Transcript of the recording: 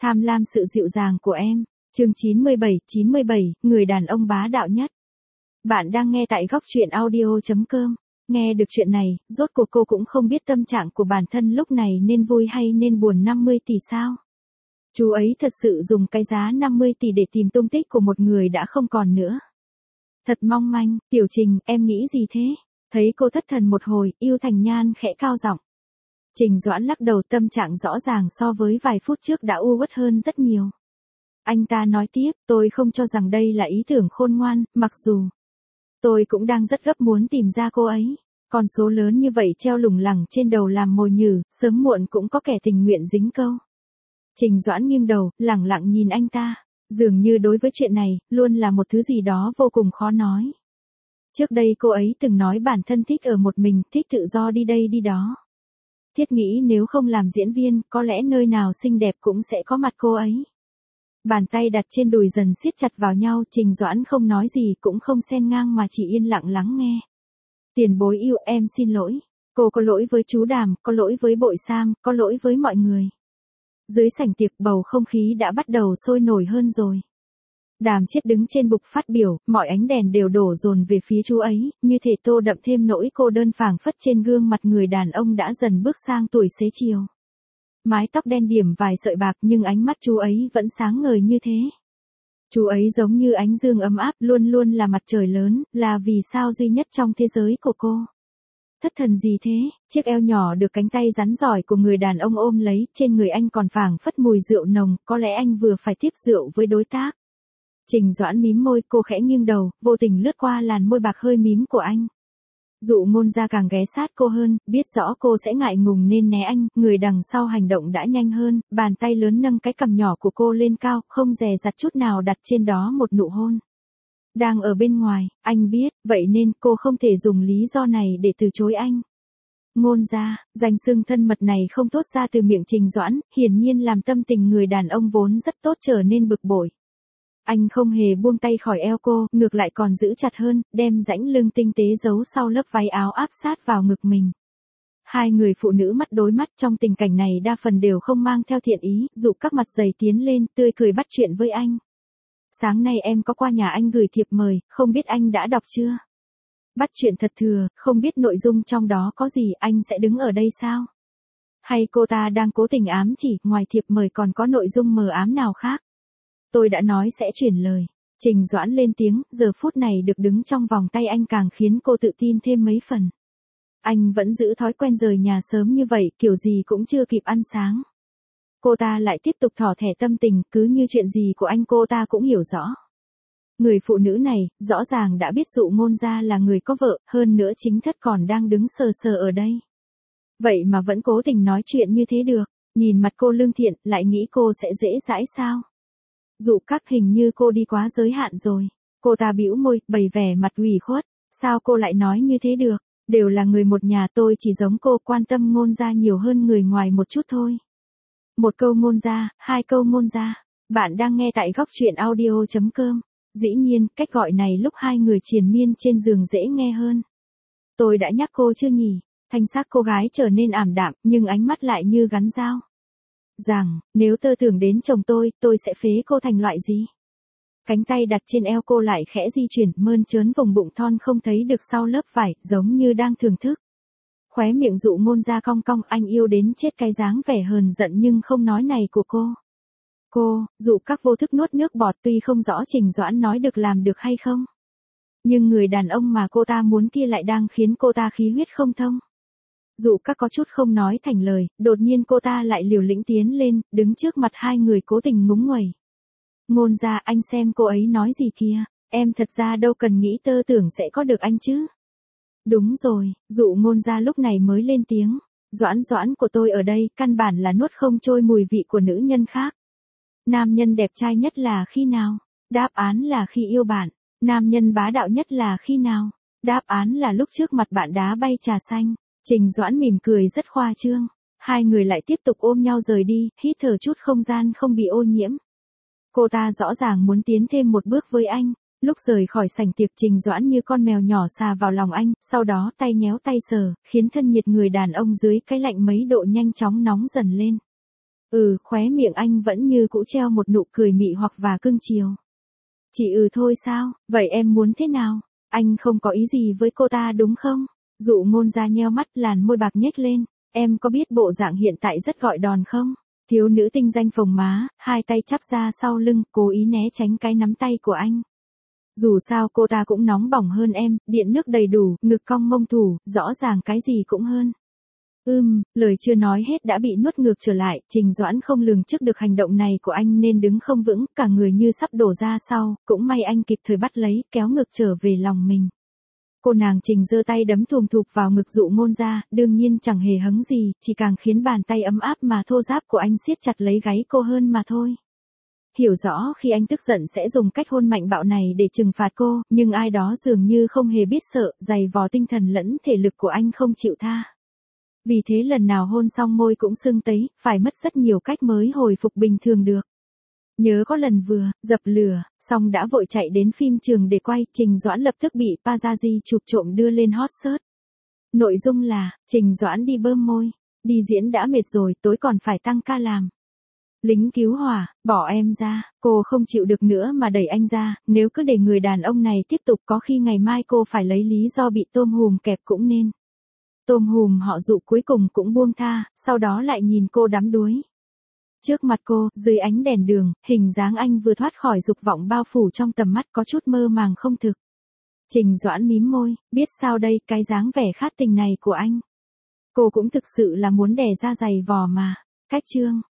Tham lam sự dịu dàng của em. Chương 97, người đàn ông bá đạo nhất. Bạn đang nghe tại góc truyện audio.com. Nghe được chuyện này, rốt cuộc cô cũng không biết tâm trạng của bản thân lúc này nên vui hay nên buồn 50 tỷ sao. Chú ấy thật sự dùng cái giá 50 tỷ để tìm tung tích của một người đã không còn nữa. Thật mong manh. Tiểu Trình, em nghĩ gì thế? Thấy cô thất thần một hồi, Yêu Thành Nhan khẽ cao giọng. Trình Doãn lắc đầu, tâm trạng rõ ràng so với vài phút trước đã u uất hơn rất nhiều. Anh ta nói tiếp, tôi không cho rằng đây là ý tưởng khôn ngoan, mặc dù tôi cũng đang rất gấp muốn tìm ra cô ấy. Con số lớn như vậy treo lủng lẳng trên đầu làm mồi nhử, sớm muộn cũng có kẻ tình nguyện dính câu. Trình Doãn nghiêng đầu, lẳng lặng nhìn anh ta. Dường như đối với chuyện này, luôn là một thứ gì đó vô cùng khó nói. Trước đây cô ấy từng nói bản thân thích ở một mình, thích tự do đi đây đi đó. Thiết nghĩ nếu không làm diễn viên, có lẽ nơi nào xinh đẹp cũng sẽ có mặt cô ấy. Bàn tay đặt trên đùi dần siết chặt vào nhau, Trình Doãn không nói gì cũng không xen ngang mà chỉ yên lặng lắng nghe. Tiền bối yêu, em xin lỗi. Cô có lỗi với chú Đàm, có lỗi với Bội Sam, có lỗi với mọi người. Dưới sảnh tiệc bầu không khí đã bắt đầu sôi nổi hơn rồi. Đàm Chiết đứng trên bục phát biểu, mọi ánh đèn đều đổ dồn về phía chú ấy, như thể tô đậm thêm nỗi cô đơn phảng phất trên gương mặt người đàn ông đã dần bước sang tuổi xế chiều. Mái tóc đen điểm vài sợi bạc nhưng ánh mắt chú ấy vẫn sáng ngời như thế. Chú ấy giống như ánh dương ấm áp, luôn luôn là mặt trời lớn, là vì sao duy nhất trong thế giới của cô. Thất thần gì thế? Chiếc eo nhỏ được cánh tay rắn giỏi của người đàn ông ôm lấy, trên người anh còn phảng phất mùi rượu nồng, có lẽ anh vừa phải tiếp rượu với đối tác. Trình Doãn mím môi, cô khẽ nghiêng đầu, vô tình lướt qua làn môi bạc hơi mím của anh. Dụ Ngôn Gia càng ghé sát cô hơn, biết rõ cô sẽ ngại ngùng nên né anh, người đằng sau hành động đã nhanh hơn, bàn tay lớn nâng cái cằm nhỏ của cô lên cao, không dè dặt chút nào đặt trên đó một nụ hôn. Đang ở bên ngoài, anh biết, vậy nên cô không thể dùng lý do này để từ chối anh. Ngôn Gia, danh xưng thân mật này không thốt ra từ miệng Trình Doãn, hiển nhiên làm tâm tình người đàn ông vốn rất tốt trở nên bực bội. Anh không hề buông tay khỏi eo cô, ngược lại còn giữ chặt hơn, đem rãnh lưng tinh tế giấu sau lớp váy áo áp sát vào ngực mình. Hai người phụ nữ mắt đối mắt trong tình cảnh này đa phần đều không mang theo thiện ý, dụ các mặt dày tiến lên, tươi cười bắt chuyện với anh. Sáng nay em có qua nhà anh gửi thiệp mời, không biết anh đã đọc chưa? Bắt chuyện thật thừa, không biết nội dung trong đó có gì, anh sẽ đứng ở đây sao? Hay cô ta đang cố tình ám chỉ, ngoài thiệp mời còn có nội dung mờ ám nào khác? Tôi đã nói sẽ chuyển lời. Trình Doãn lên tiếng, giờ phút này được đứng trong vòng tay anh càng khiến cô tự tin thêm mấy phần. Anh vẫn giữ thói quen rời nhà sớm như vậy, kiểu gì cũng chưa kịp ăn sáng. Cô ta lại tiếp tục thỏ thẻ tâm tình, cứ như chuyện gì của anh cô ta cũng hiểu rõ. Người phụ nữ này, rõ ràng đã biết Dụ Ngôn Gia là người có vợ, hơn nữa chính thất còn đang đứng sờ sờ ở đây. Vậy mà vẫn cố tình nói chuyện như thế được, nhìn mặt cô lương thiện, lại nghĩ cô sẽ dễ dãi sao? Dụ Các, hình như cô đi quá giới hạn rồi. Cô ta bĩu môi, bày vẻ mặt ủy khuất. Sao cô lại nói như thế được? Đều là người một nhà, tôi chỉ giống cô, quan tâm Ngôn Gia nhiều hơn người ngoài một chút thôi. Một câu Ngôn Gia, hai câu Ngôn Gia. Bạn đang nghe tại góc truyện audio.com. Dĩ nhiên, cách gọi này lúc hai người triền miên trên giường dễ nghe hơn. Tôi đã nhắc cô chưa nhỉ? Thanh sắc cô gái trở nên ảm đạm, nhưng ánh mắt lại như gắn dao. Rằng, nếu tơ tưởng đến chồng tôi sẽ phế cô thành loại gì? Cánh tay đặt trên eo cô lại khẽ di chuyển, mơn trớn vùng bụng thon không thấy được sau lớp vải, giống như đang thưởng thức. Khóe miệng Dụ Ngôn Gia cong cong, anh yêu đến chết cái dáng vẻ hờn giận nhưng không nói này của cô. Cô, Dụ Các vô thức nuốt nước bọt, tuy không rõ Trình Doãn nói được làm được hay không. Nhưng người đàn ông mà cô ta muốn kia lại đang khiến cô ta khí huyết không thông. Dụ Các có chút không nói thành lời, đột nhiên cô ta lại liều lĩnh tiến lên, đứng trước mặt hai người cố tình ngúng nguẩy. Ngôn Gia, anh xem cô ấy nói gì kia, em thật ra đâu cần nghĩ tơ tưởng sẽ có được anh chứ. Đúng rồi, Dụ Ngôn Gia lúc này mới lên tiếng. Doãn của tôi ở đây, căn bản là nuốt không trôi mùi vị của nữ nhân khác. Nam nhân đẹp trai nhất là khi nào? Đáp án là khi yêu bạn. Nam nhân bá đạo nhất là khi nào? Đáp án là lúc trước mặt bạn đá bay trà xanh. Trình Doãn mỉm cười rất khoa trương. Hai người lại tiếp tục ôm nhau rời đi, hít thở chút không gian không bị ô nhiễm. Cô ta rõ ràng muốn tiến thêm một bước với anh. Lúc rời khỏi sảnh tiệc, Trình Doãn như con mèo nhỏ xà vào lòng anh, sau đó tay nhéo tay sờ, khiến thân nhiệt người đàn ông dưới cái lạnh mấy độ nhanh chóng nóng dần lên. Khóe miệng anh vẫn như cũ treo một nụ cười mị hoặc và cưng chiều. Chỉ thôi sao, vậy em muốn thế nào? Anh không có ý gì với cô ta đúng không? Dụ Ngôn ra nheo mắt, làn môi bạc nhếch lên. Em có biết bộ dạng hiện tại rất gọi đòn không? Thiếu nữ tinh danh phồng má, hai tay chắp ra sau lưng, cố ý né tránh cái nắm tay của anh. Dù sao cô ta cũng nóng bỏng hơn em, điện nước đầy đủ, ngực cong mông thủ, rõ ràng cái gì cũng hơn. Lời chưa nói hết đã bị nuốt ngược trở lại, Trình Doãn không lường trước được hành động này của anh nên đứng không vững, cả người như sắp đổ ra sau, cũng may anh kịp thời bắt lấy, kéo ngược trở về lòng mình. Cô nàng Trình giơ tay đấm thùm thụp vào ngực Dụ Ngôn ra, đương nhiên chẳng hề hứng gì, chỉ càng khiến bàn tay ấm áp mà thô ráp của anh siết chặt lấy gáy cô hơn mà thôi. Hiểu rõ khi anh tức giận sẽ dùng cách hôn mạnh bạo này để trừng phạt cô, nhưng ai đó dường như không hề biết sợ, giày vò tinh thần lẫn thể lực của anh không chịu tha. Vì thế lần nào hôn xong môi cũng sưng tấy, phải mất rất nhiều cách mới hồi phục bình thường được. Nhớ có lần vừa dập lửa, xong đã vội chạy đến phim trường để quay, Trình Doãn lập tức bị paparazzi chụp trộm đưa lên hot search. Nội dung là, Trình Doãn đi bơm môi, đi diễn đã mệt rồi, tối còn phải tăng ca làm. Lính cứu hỏa, bỏ em ra, cô không chịu được nữa mà đẩy anh ra, nếu cứ để người đàn ông này tiếp tục có khi ngày mai cô phải lấy lý do bị tôm hùm kẹp cũng nên. Tôm hùm họ Dụ cuối cùng cũng buông tha, sau đó lại nhìn cô đắm đuối. Trước mặt cô, dưới ánh đèn đường, hình dáng anh vừa thoát khỏi dục vọng bao phủ trong tầm mắt có chút mơ màng không thực. Trình Doãn mím môi, biết sao đây, cái dáng vẻ khát tình này của anh. Cô cũng thực sự là muốn đè ra giày vò mà. Cách chương